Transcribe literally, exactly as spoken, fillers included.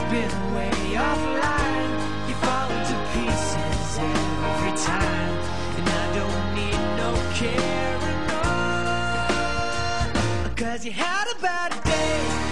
been way offline. You fall into pieces every time, and I don't need no care, no, 'cause you had a bad day.